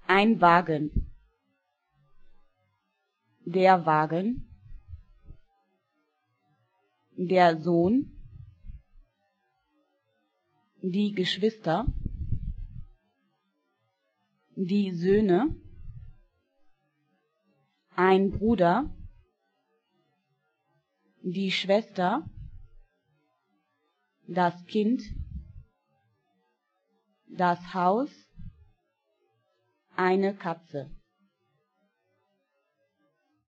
Ein Wagen. Der Wagen. Der Sohn. Die Geschwister. Die Söhne. Ein Bruder. Die Schwester. Das Kind. Das Haus. Eine Katze.